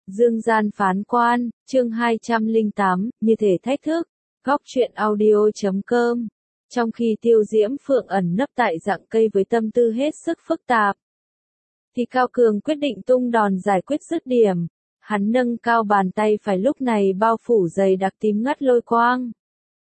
Dương gian phán quan, chương 208, như thể thách thức, góc truyện audio.com. Trong khi Tiêu Diễm Phượng ẩn nấp tại rặng cây với tâm tư hết sức phức tạp, thì Cao Cường quyết định tung đòn giải quyết dứt điểm. Hắn nâng cao bàn tay phải lúc này bao phủ dày đặc tím ngắt lôi quang.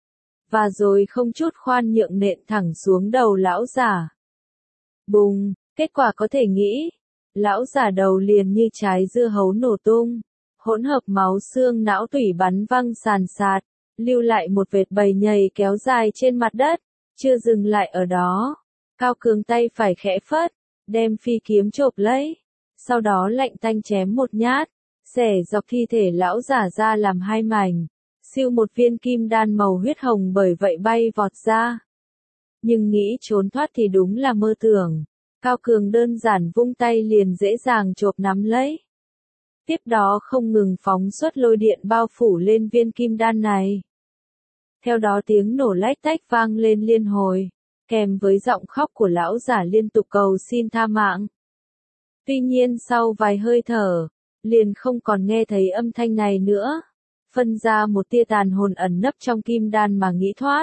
Và rồi không chút khoan nhượng nện thẳng xuống đầu lão giả. Bùng, kết quả có thể nghĩ. Lão giả đầu liền như trái dưa hấu nổ tung. Hỗn hợp máu xương não tủy bắn văng sàn sạt, lưu lại một vệt bầy nhầy kéo dài trên mặt đất. Chưa dừng lại ở đó. Cao Cường tay phải khẽ phất, đem phi kiếm chộp lấy. Sau đó lạnh tanh chém một nhát, xẻ dọc thi thể lão giả ra làm hai mảnh. Siêu một viên kim đan màu huyết hồng bởi vậy bay vọt ra. Nhưng nghĩ trốn thoát thì đúng là mơ tưởng. Cao Cường đơn giản vung tay liền dễ dàng chộp nắm lấy. Tiếp đó không ngừng phóng xuất lôi điện bao phủ lên viên kim đan này. Theo đó tiếng nổ lách tách vang lên liên hồi, kèm với giọng khóc của lão giả liên tục cầu xin tha mạng. Tuy nhiên sau vài hơi thở, liền không còn nghe thấy âm thanh này nữa. Phân ra một tia tàn hồn ẩn nấp trong kim đan mà nghĩ thoát.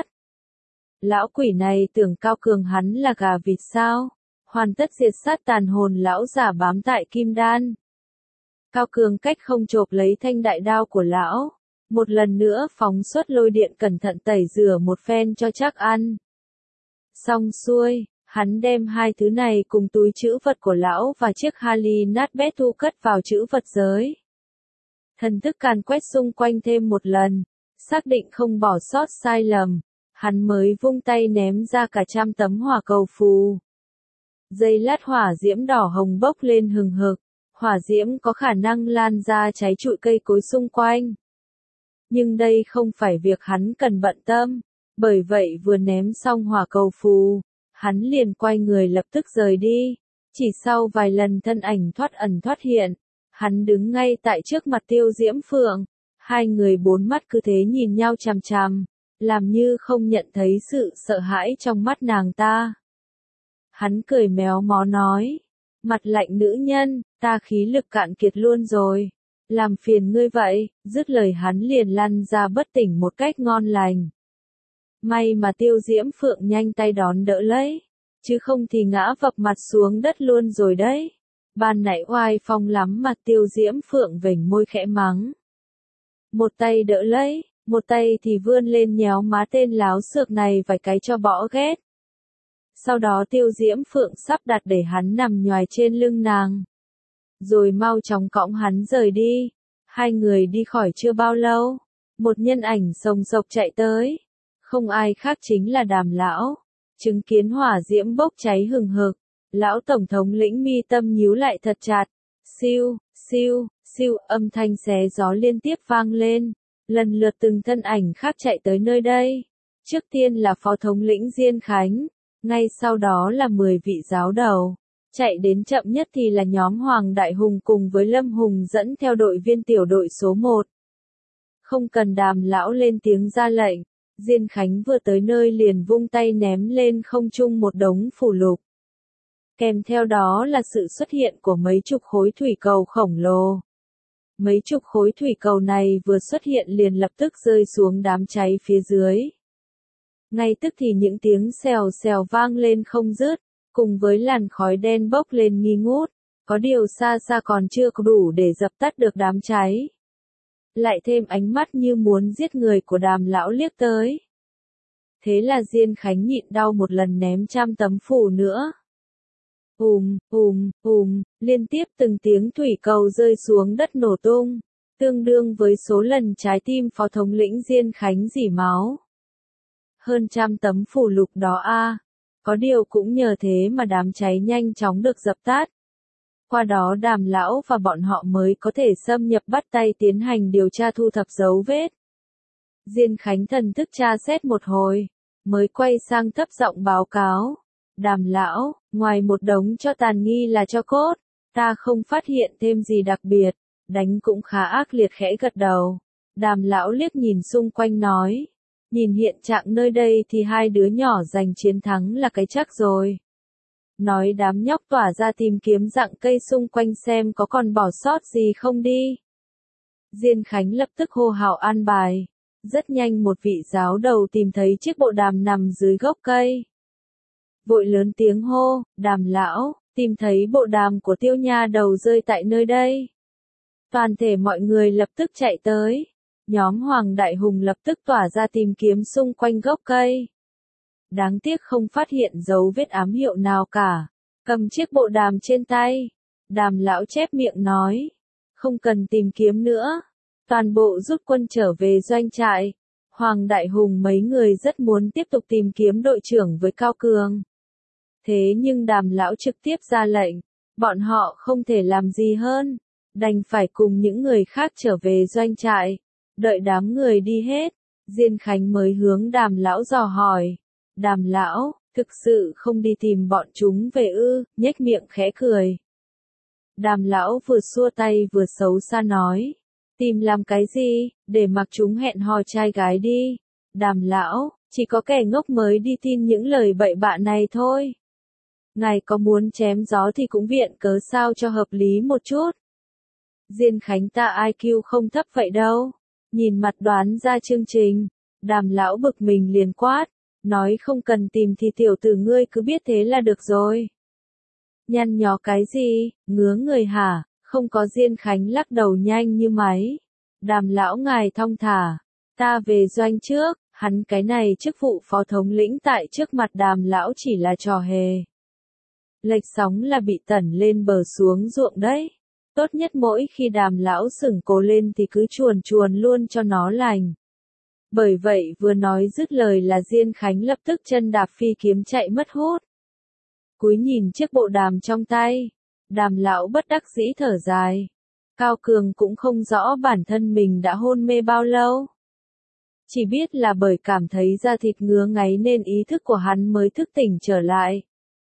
Lão quỷ này tưởng Cao Cường hắn là gà vịt sao? Hoàn tất diệt sát tàn hồn lão giả bám tại kim đan. Cao Cường cách không chộp lấy thanh đại đao của lão. Một lần nữa phóng xuất lôi điện cẩn thận tẩy rửa một phen cho chắc ăn. Xong xuôi, hắn đem hai thứ này cùng túi trữ vật của lão và chiếc Harley nát bét thu cất vào trữ vật giới. Thần thức càn quét xung quanh thêm một lần, xác định không bỏ sót sai lầm, hắn mới vung tay ném ra cả 100 tấm hỏa cầu phù. Dây lát hỏa diễm đỏ hồng bốc lên hừng hực, hỏa diễm có khả năng lan ra cháy trụi cây cối xung quanh. Nhưng đây không phải việc hắn cần bận tâm, bởi vậy vừa ném xong hỏa cầu phù, hắn liền quay người lập tức rời đi. Chỉ sau vài lần thân ảnh thoát ẩn thoát hiện, hắn đứng ngay tại trước mặt Tiêu Diễm Phượng, hai người bốn mắt cứ thế nhìn nhau chằm chằm, làm như không nhận thấy sự sợ hãi trong mắt nàng ta. Hắn cười méo mó nói, mặt lạnh nữ nhân, ta khí lực cạn kiệt luôn rồi, làm phiền ngươi vậy, dứt lời hắn liền lăn ra bất tỉnh một cách ngon lành. May mà Tiêu Diễm Phượng nhanh tay đón đỡ lấy, chứ không thì ngã vập mặt xuống đất luôn rồi đấy. Ban nãy oai phong lắm mà Tiêu Diễm Phượng vểnh môi khẽ mắng. Một tay đỡ lấy, một tay thì vươn lên nhéo má tên láo xược này vài cái cho bỏ ghét. Sau đó Tiêu Diễm Phượng sắp đặt để hắn nằm nhoài trên lưng nàng. Rồi mau chóng cõng hắn rời đi. Hai người đi khỏi chưa bao lâu, một nhân ảnh sồng sộc chạy tới. Không ai khác chính là Đàm lão. Chứng kiến hỏa diễm bốc cháy hừng hực, lão tổng thống lĩnh mi tâm nhíu lại thật chặt. Siêu, siêu, siêu, âm thanh xé gió liên tiếp vang lên. Lần lượt từng thân ảnh khác chạy tới nơi đây. Trước tiên là phó thống lĩnh Diên Khánh, ngay sau đó là 10 vị giáo đầu. Chạy đến chậm nhất thì là nhóm Hoàng Đại Hùng cùng với Lâm Hùng dẫn theo đội viên tiểu đội số 1. Không cần Đàm lão lên tiếng ra lệnh, Diên Khánh vừa tới nơi liền vung tay ném lên không trung một đống phù lục. Kèm theo đó là sự xuất hiện của mấy chục khối thủy cầu khổng lồ. Mấy chục khối thủy cầu này vừa xuất hiện liền lập tức rơi xuống đám cháy phía dưới. Ngay tức thì những tiếng xèo xèo vang lên không dứt, cùng với làn khói đen bốc lên nghi ngút, có điều xa xa còn chưa có đủ để dập tắt được đám cháy. Lại thêm ánh mắt như muốn giết người của Đàm lão liếc tới. Thế là Diên Khánh nhịn đau một lần ném 100 tấm phù nữa. Liên tiếp từng tiếng thủy cầu rơi xuống đất nổ tung, tương đương với số lần trái tim phó thống lĩnh Diên Khánh rỉ máu. Hơn 100 tấm phù lục đó có điều cũng nhờ thế mà đám cháy nhanh chóng được dập tắt. Qua đó Đàm lão và bọn họ mới có thể xâm nhập bắt tay tiến hành điều tra thu thập dấu vết. Diên Khánh thần thức tra xét một hồi, mới quay sang thấp giọng báo cáo. Đàm lão, ngoài một đống cho tàn nghi là tro cốt, ta không phát hiện thêm gì đặc biệt, đánh cũng khá ác liệt khẽ gật đầu. Đàm lão liếc nhìn xung quanh nói, nhìn hiện trạng nơi đây thì hai đứa nhỏ giành chiến thắng là cái chắc rồi. Nói đám nhóc tỏa ra tìm kiếm rặng cây xung quanh xem có còn bỏ sót gì không đi. Diên Khánh lập tức hô hào an bài. Rất nhanh một vị giáo đầu tìm thấy chiếc bộ đàm nằm dưới gốc cây. Vội lớn tiếng hô, Đàm lão, tìm thấy bộ đàm của Tiêu nha đầu rơi tại nơi đây. Toàn thể mọi người lập tức chạy tới. Nhóm Hoàng Đại Hùng lập tức tỏa ra tìm kiếm xung quanh gốc cây. Đáng tiếc không phát hiện dấu vết ám hiệu nào cả. Cầm chiếc bộ đàm trên tay. Đàm lão chép miệng nói. Không cần tìm kiếm nữa. Toàn bộ rút quân trở về doanh trại. Hoàng Đại Hùng mấy người rất muốn tiếp tục tìm kiếm đội trưởng với Cao Cường. Thế nhưng Đàm lão trực tiếp ra lệnh. Bọn họ không thể làm gì hơn. Đành phải cùng những người khác trở về doanh trại. Đợi đám người đi hết. Diên Khánh mới hướng Đàm lão dò hỏi. Đàm lão, thực sự không đi tìm bọn chúng về ư? Nhếch miệng khẽ cười. Đàm lão vừa xua tay vừa xấu xa nói. Tìm làm cái gì, để mặc chúng hẹn hò trai gái đi. Đàm lão, chỉ có kẻ ngốc mới đi tin những lời bậy bạ này thôi. Ngài có muốn chém gió thì cũng viện cớ sao cho hợp lý một chút. Diên Khánh ta IQ không thấp vậy đâu. Nhìn mặt đoán ra chương trình. Đàm lão bực mình liền quát. Nói không cần tìm thì tiểu tử ngươi cứ biết thế là được rồi. Nhăn nhó cái gì, ngứa người hả? Không có. Diên Khánh lắc đầu nhanh như máy. Đàm lão ngài thong thả. Ta về doanh trước. Hắn cái này chức vụ phó thống lĩnh tại trước mặt Đàm lão chỉ là trò hề. Lệch sóng là bị tẩn lên bờ xuống ruộng đấy. Tốt nhất mỗi khi Đàm lão sửng cố lên thì cứ chuồn chuồn luôn cho nó lành. Bởi vậy vừa nói dứt lời là Diên Khánh lập tức chân đạp phi kiếm chạy mất hút. Cúi nhìn chiếc bộ đàm trong tay. Đàm lão bất đắc dĩ thở dài. Cao Cường cũng không rõ bản thân mình đã hôn mê bao lâu. Chỉ biết là bởi cảm thấy da thịt ngứa ngáy nên ý thức của hắn mới thức tỉnh trở lại.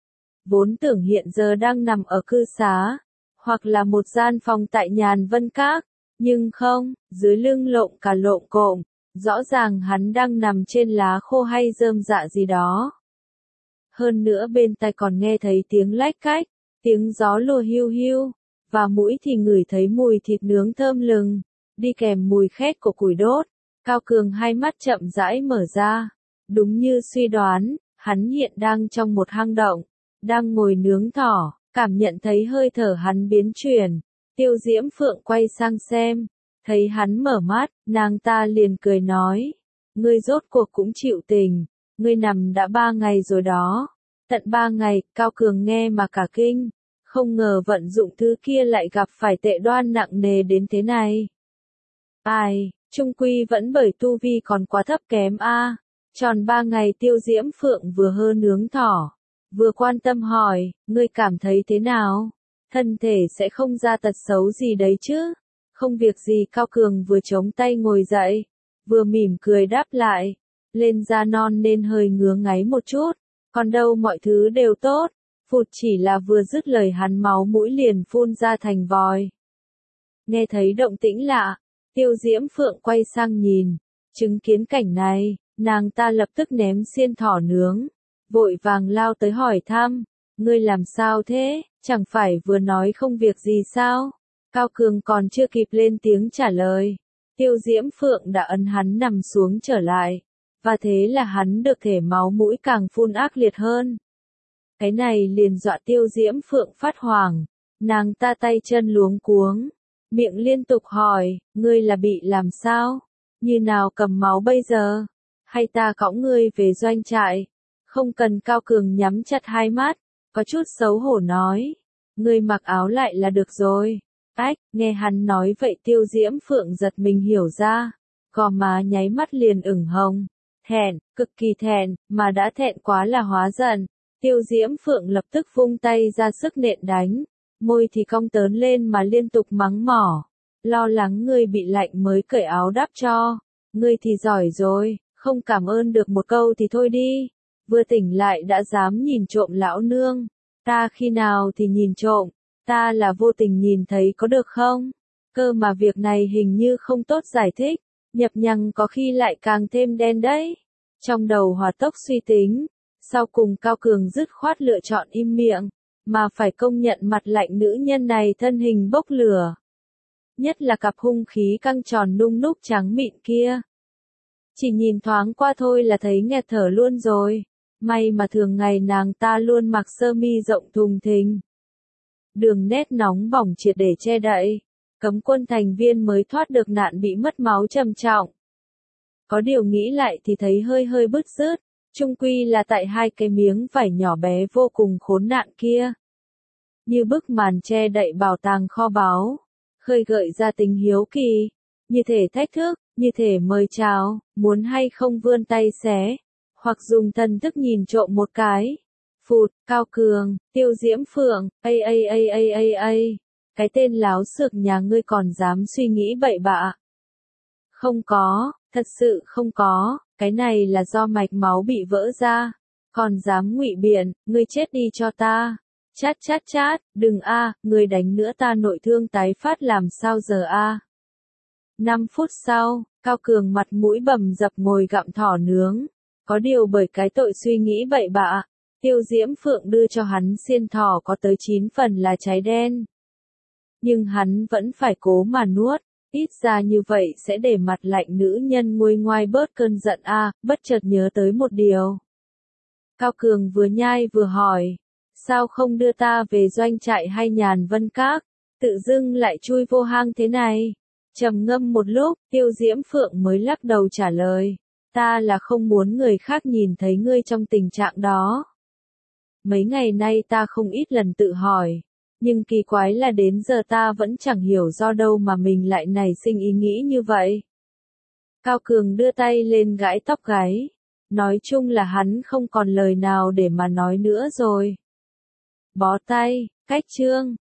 Vốn tưởng hiện giờ đang nằm ở cư xá, hoặc là một gian phòng tại Nhàn Vân Các, nhưng không, dưới lưng lộn cả lộn cộm, rõ ràng hắn đang nằm trên lá khô hay rơm rạ gì đó. Hơn nữa bên tai còn nghe thấy tiếng lách cách, tiếng gió lùa hiu hiu, và mũi thì ngửi thấy mùi thịt nướng thơm lừng, đi kèm mùi khét của củi đốt. Cao Cường hai mắt chậm rãi mở ra. Đúng như suy đoán, hắn hiện đang trong một hang động, đang ngồi nướng thỏ, cảm nhận thấy hơi thở hắn biến chuyển. Tiêu Diễm Phượng quay sang xem, thấy hắn mở mắt, nàng ta liền cười nói, ngươi rốt cuộc cũng chịu tình, ngươi nằm đã 3 ngày rồi đó. Tận 3 ngày, Cao Cường nghe mà cả kinh, không ngờ vận dụng thứ kia lại gặp phải tệ đoan nặng nề đến thế này. Ai, chung quy vẫn bởi tu vi còn quá thấp kém a. Tròn 3 ngày Tiêu Diễm Phượng vừa hơ nướng thỏ, vừa quan tâm hỏi, ngươi cảm thấy thế nào? Thân thể sẽ không ra tật xấu gì đấy chứ? Không việc gì. Cao Cường vừa chống tay ngồi dậy, vừa mỉm cười đáp lại, lên da non nên hơi ngứa ngáy một chút, còn đâu mọi thứ đều tốt. Phụt, chỉ là vừa dứt lời hắn máu mũi liền phun ra thành vòi. Nghe thấy động tĩnh lạ, Tiêu Diễm Phượng quay sang nhìn, chứng kiến cảnh này, nàng ta lập tức ném xiên thỏ nướng, vội vàng lao tới hỏi thăm, ngươi làm sao thế, chẳng phải vừa nói không việc gì sao? Cao Cường còn chưa kịp lên tiếng trả lời, Tiêu Diễm Phượng đã ấn hắn nằm xuống trở lại, và thế là hắn được thể máu mũi càng phun ác liệt hơn. Cái này liền dọa Tiêu Diễm Phượng phát hoảng, nàng ta tay chân luống cuống, miệng liên tục hỏi, ngươi là bị làm sao? Như nào cầm máu bây giờ? Hay ta cõng ngươi về doanh trại? Không cần. Cao Cường nhắm chặt hai mắt, có chút xấu hổ nói, ngươi mặc áo lại là được rồi. Ách, nghe hắn nói vậy Tiêu Diễm Phượng giật mình hiểu ra, gò má nháy mắt liền ửng hồng, thẹn, cực kỳ thẹn, mà đã thẹn quá là hóa giận. Tiêu Diễm Phượng lập tức vung tay ra sức nện đánh, môi thì cong tớn lên mà liên tục mắng mỏ, lo lắng ngươi bị lạnh mới cởi áo đắp cho, ngươi thì giỏi rồi, không cảm ơn được một câu thì thôi đi, vừa tỉnh lại đã dám nhìn trộm lão nương, ta khi nào thì nhìn trộm, ta là vô tình nhìn thấy có được không? Cơ mà việc này hình như không tốt giải thích, nhập nhằng có khi lại càng thêm đen đấy. Trong đầu hòa tốc suy tính, sau cùng Cao Cường dứt khoát lựa chọn im miệng, mà phải công nhận mặt lạnh nữ nhân này thân hình bốc lửa. nhất là cặp hung khí căng tròn nung núc trắng mịn kia. Chỉ nhìn thoáng qua thôi là thấy nghẹt thở luôn rồi. May mà thường ngày nàng ta luôn mặc sơ mi rộng thùng thình. Đường nét nóng bỏng triệt để che đậy. Cấm quân thành viên mới thoát được nạn bị mất máu trầm trọng. Có điều nghĩ lại thì thấy hơi bứt rứt. Chung quy là tại hai cái miếng vải nhỏ bé vô cùng khốn nạn kia. Như bức màn che đậy bảo tàng kho báu. Khơi gợi ra tình hiếu kỳ. Như thể thách thức, như thể mời chào, muốn hay không vươn tay xé. Hoặc dùng thần thức nhìn trộm một cái. Phụt, Cao Cường, Tiêu Diễm Phượng, cái tên láo xược nhà ngươi còn dám suy nghĩ bậy bạ. Không có, thật sự không có, cái này là do mạch máu bị vỡ ra. Còn dám ngụy biện, ngươi chết đi cho ta. Chát, đừng ngươi đánh nữa ta nội thương tái phát làm sao giờ 5 phút sau, Cao Cường mặt mũi bầm dập ngồi gặm thỏ nướng. Có điều bởi cái tội suy nghĩ bậy bạ, Tiêu Diễm Phượng đưa cho hắn xiên thỏ có tới 9 phần là cháy đen. Nhưng hắn vẫn phải cố mà nuốt, ít ra như vậy sẽ để mặt lạnh nữ nhân nguôi ngoai bớt cơn giận bất chợt nhớ tới một điều. Cao Cường vừa nhai vừa hỏi, sao không đưa ta về doanh trại hay Nhàn Vân Các, tự dưng lại chui vô hang thế này? Trầm ngâm một lúc, Tiêu Diễm Phượng mới lắc đầu trả lời, ta là không muốn người khác nhìn thấy ngươi trong tình trạng đó. Mấy ngày nay ta không ít lần tự hỏi, nhưng kỳ quái là đến giờ ta vẫn chẳng hiểu do đâu mà mình lại nảy sinh ý nghĩ như vậy. Cao Cường đưa tay lên gãi tóc gáy, nói chung là hắn không còn lời nào để mà nói nữa rồi. Bó tay, cách chương.